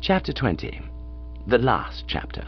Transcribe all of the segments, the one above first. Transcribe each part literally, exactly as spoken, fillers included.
Chapter twenty. The last chapter.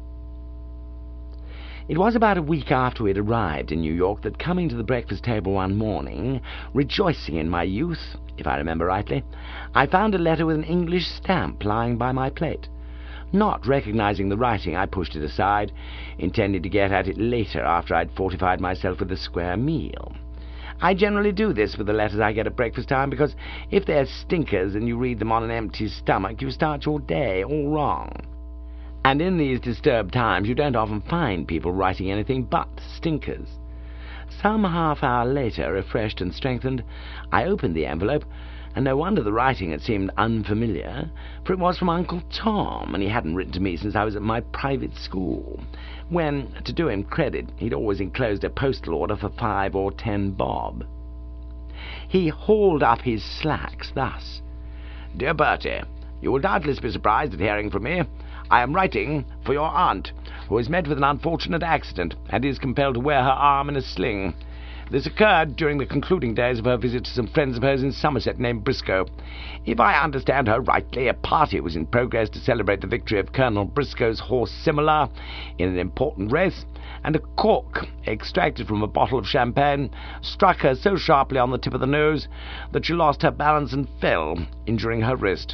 It was about a week after we had arrived in New York that, coming to the breakfast table one morning, rejoicing in my youth, if I remember rightly, I found a letter with an English stamp lying by my plate. Not recognizing the writing, I pushed it aside, intending to get at it later after I'd fortified myself with a square meal. I generally do this with the letters I get at breakfast time, because if they're stinkers and you read them on an empty stomach, you start your day all wrong. And in these disturbed times you don't often find people writing anything but stinkers. Some half hour later, refreshed and strengthened, I opened the envelope, and no wonder the writing had seemed unfamiliar, for it was from Uncle Tom, and he hadn't written to me since I was at my private school, when, to do him credit, he'd always enclosed a postal order for five or ten bob. He hauled up his slacks thus: "Dear Bertie, you will doubtless be surprised at hearing from me. I am writing for your aunt, who has met with an unfortunate accident, and is compelled to wear her arm in a sling. This occurred during the concluding days of her visit to some friends of hers in Somerset named Briscoe. If I understand her rightly, a party was in progress to celebrate the victory of Colonel Briscoe's horse Simula in an important race, and a cork, extracted from a bottle of champagne, struck her so sharply on the tip of the nose that she lost her balance and fell, injuring her wrist."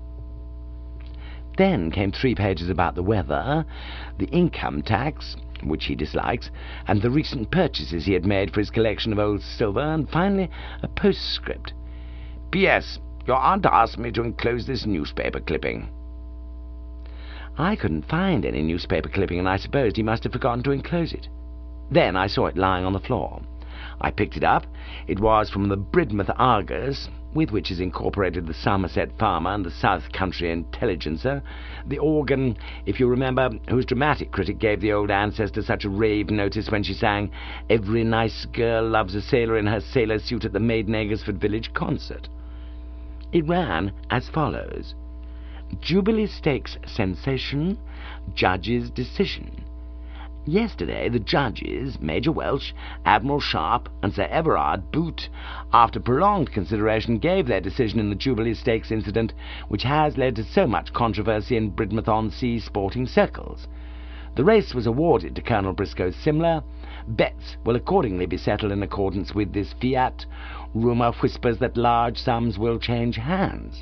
Then came three pages about the weather, the income tax, which he dislikes, and the recent purchases he had made for his collection of old silver, and finally a postscript. "P S. Your aunt asked me to enclose this newspaper clipping." I couldn't find any newspaper clipping, and I supposed he must have forgotten to enclose it. Then I saw it lying on the floor. I picked it up. It was from the Bridmouth Argus, with which is incorporated the Somerset Farmer and the South Country Intelligencer, the organ, if you remember, whose dramatic critic gave the old ancestor such a rave notice when she sang "Every nice girl loves a sailor in her sailor suit" at the Maiden Eggersford village concert. It ran as follows: "Jubilee Stakes sensation, judge's decision. Yesterday the judges, Major Welch, Admiral Sharp, and Sir Everard Boot, after prolonged consideration, gave their decision in the Jubilee Stakes incident, which has led to so much controversy in Bridmouth-on-Sea sporting circles. The race was awarded to Colonel Briscoe's Simla. Bets will accordingly be settled in accordance with this fiat. Rumour whispers that large sums will change hands."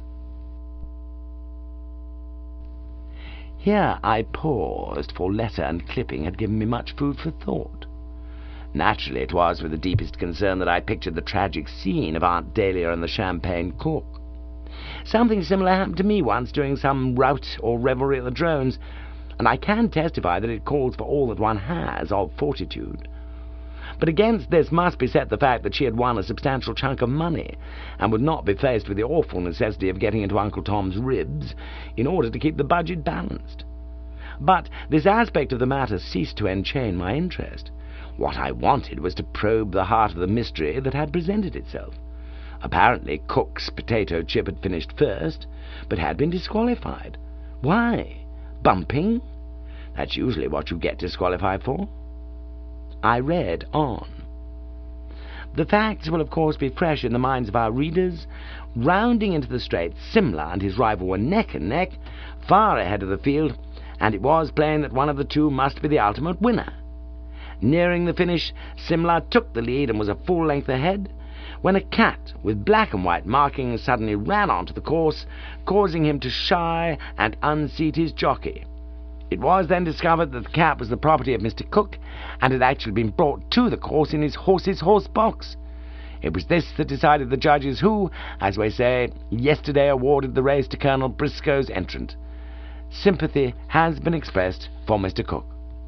Here I paused, for letter and clipping had given me much food for thought. Naturally, it was with the deepest concern that I pictured the tragic scene of Aunt Dahlia and the champagne cork. Something similar happened to me once during some rout or revelry at the Drones, and I can testify that it calls for all that one has of fortitude. But against this must be set the fact that she had won a substantial chunk of money, and would not be faced with the awful necessity of getting into Uncle Tom's ribs in order to keep the budget balanced. But this aspect of the matter ceased to enchain my interest. What I wanted was to probe the heart of the mystery that had presented itself. Apparently Cook's potato chip had finished first, but had been disqualified. Why? Bumping? That's usually what you get disqualified for. I read on. The facts will of course be fresh in the minds of our readers. Rounding into the straight, Simla and his rival were neck and neck, far ahead of the field, and it was plain that one of the two must be the ultimate winner. Nearing the finish, Simla took the lead and was a full length ahead, when a cat with black and white markings suddenly ran onto the course, causing him to shy and unseat his jockey. It was then discovered that the cat was the property of Mister Cook, and had actually been brought to the course in his horse's horse box. It was this that decided the judges who, as we say, yesterday awarded the race to Colonel Briscoe's entrant. Sympathy has been expressed for Mister Cook.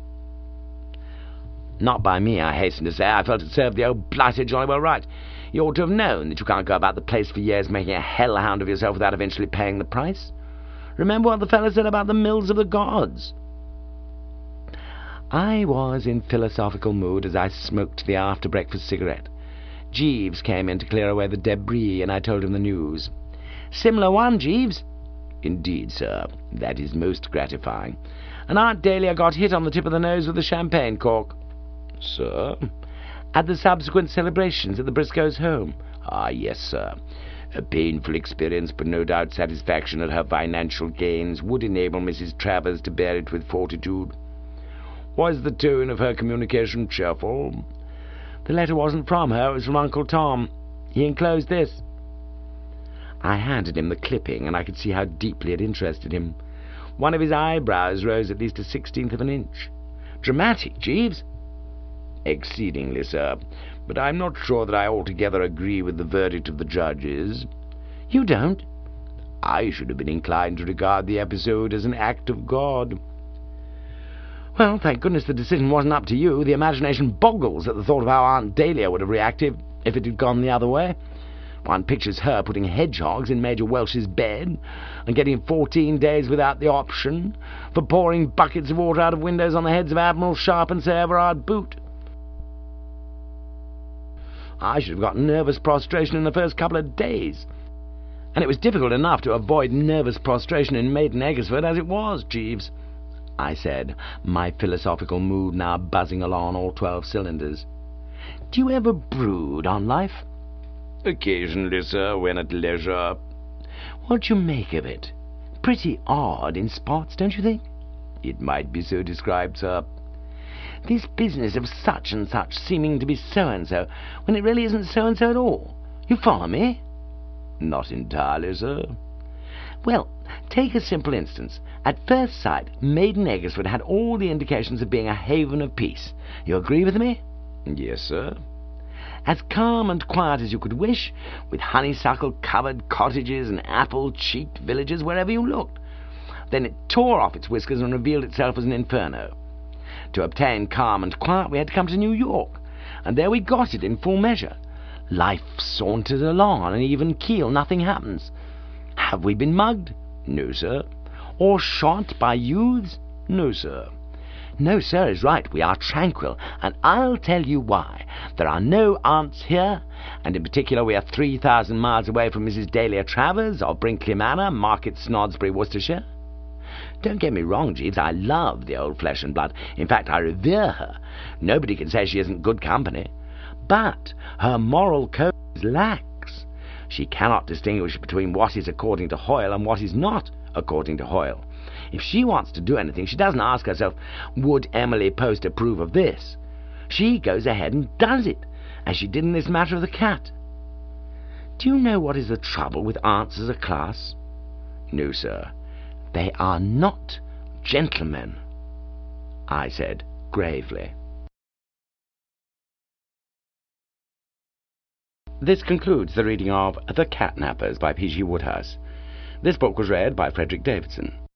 Not by me, I hasten to say. I felt it served the old blighter jolly well right. You ought to have known that you can't go about the place for years making a hellhound of yourself without eventually paying the price. Remember what the fellow said about the mills of the gods. I was in philosophical mood as I smoked the after-breakfast cigarette. Jeeves came in to clear away the debris, and I told him the news. "Simla won, Jeeves." "Indeed, sir. That is most gratifying." "And Aunt Dahlia got hit on the tip of the nose with a champagne cork." "Sir?" "At the subsequent celebrations at the Briscoes' home." "Ah, yes, sir. A painful experience, but no doubt satisfaction at her financial gains would enable Missus Travers to bear it with fortitude. Was the tone of her communication cheerful? The letter wasn't from her, it was from Uncle Tom. He enclosed this. I handed him the clipping, and I could see how deeply it interested him. One of his eyebrows rose at least a sixteenth of an inch. Dramatic, Jeeves? Exceedingly, sir, but I'm not sure that I altogether agree with the verdict of the judges. You don't? I should have been inclined to regard the episode as an act of God. Well, thank goodness the decision wasn't up to you. The imagination boggles at the thought of how Aunt Dahlia would have reacted if it had gone the other way. One pictures her putting hedgehogs in Major Welsh's bed and getting fourteen days without the option for pouring buckets of water out of windows on the heads of Admiral Sharp and Sir Everard Boot. I should have got nervous prostration in the first couple of days. And it was difficult enough to avoid nervous prostration in Maiden Eggersford as it was, Jeeves, I said, my philosophical mood now buzzing along all twelve cylinders. Do you ever brood on life? Occasionally, sir, when at leisure. What do you make of it? Pretty odd in spots, don't you think? It might be so described, sir. This business of such and such seeming to be so-and-so, when it really isn't so-and-so at all. You follow me? Not entirely, sir. Well, take a simple instance. At first sight, Maiden Eggersford had all the indications of being a haven of peace. You agree with me? Yes, sir. As calm and quiet as you could wish, with honeysuckle-covered cottages and apple-cheeked villages wherever you looked. Then it tore off its whiskers and revealed itself as an inferno. To obtain calm and quiet, we had to come to New York, and there we got it in full measure. Life sauntered along on an even keel, nothing happens. Have we been mugged? No, sir. Or shot by youths? No, sir. No, sir, is right. We are tranquil, and I'll tell you why. There are no aunts here, and in particular we are three thousand miles away from Missus Dahlia Travers of Brinkley Manor, Market Snodsbury, Worcestershire. Don't get me wrong, Jeeves, I love the old flesh and blood. In fact, I revere her. Nobody can say she isn't good company. But her moral code is lax. She cannot distinguish between what is according to Hoyle and what is not according to Hoyle. If she wants to do anything, she doesn't ask herself, would Emily Post approve of this? She goes ahead and does it, as she did in this matter of the cat. Do you know what is the trouble with aunts as a class? No, sir. They are not gentlemen, I said gravely. This concludes the reading of The Catnappers by P G Wodehouse. This book was read by Frederick Davidson.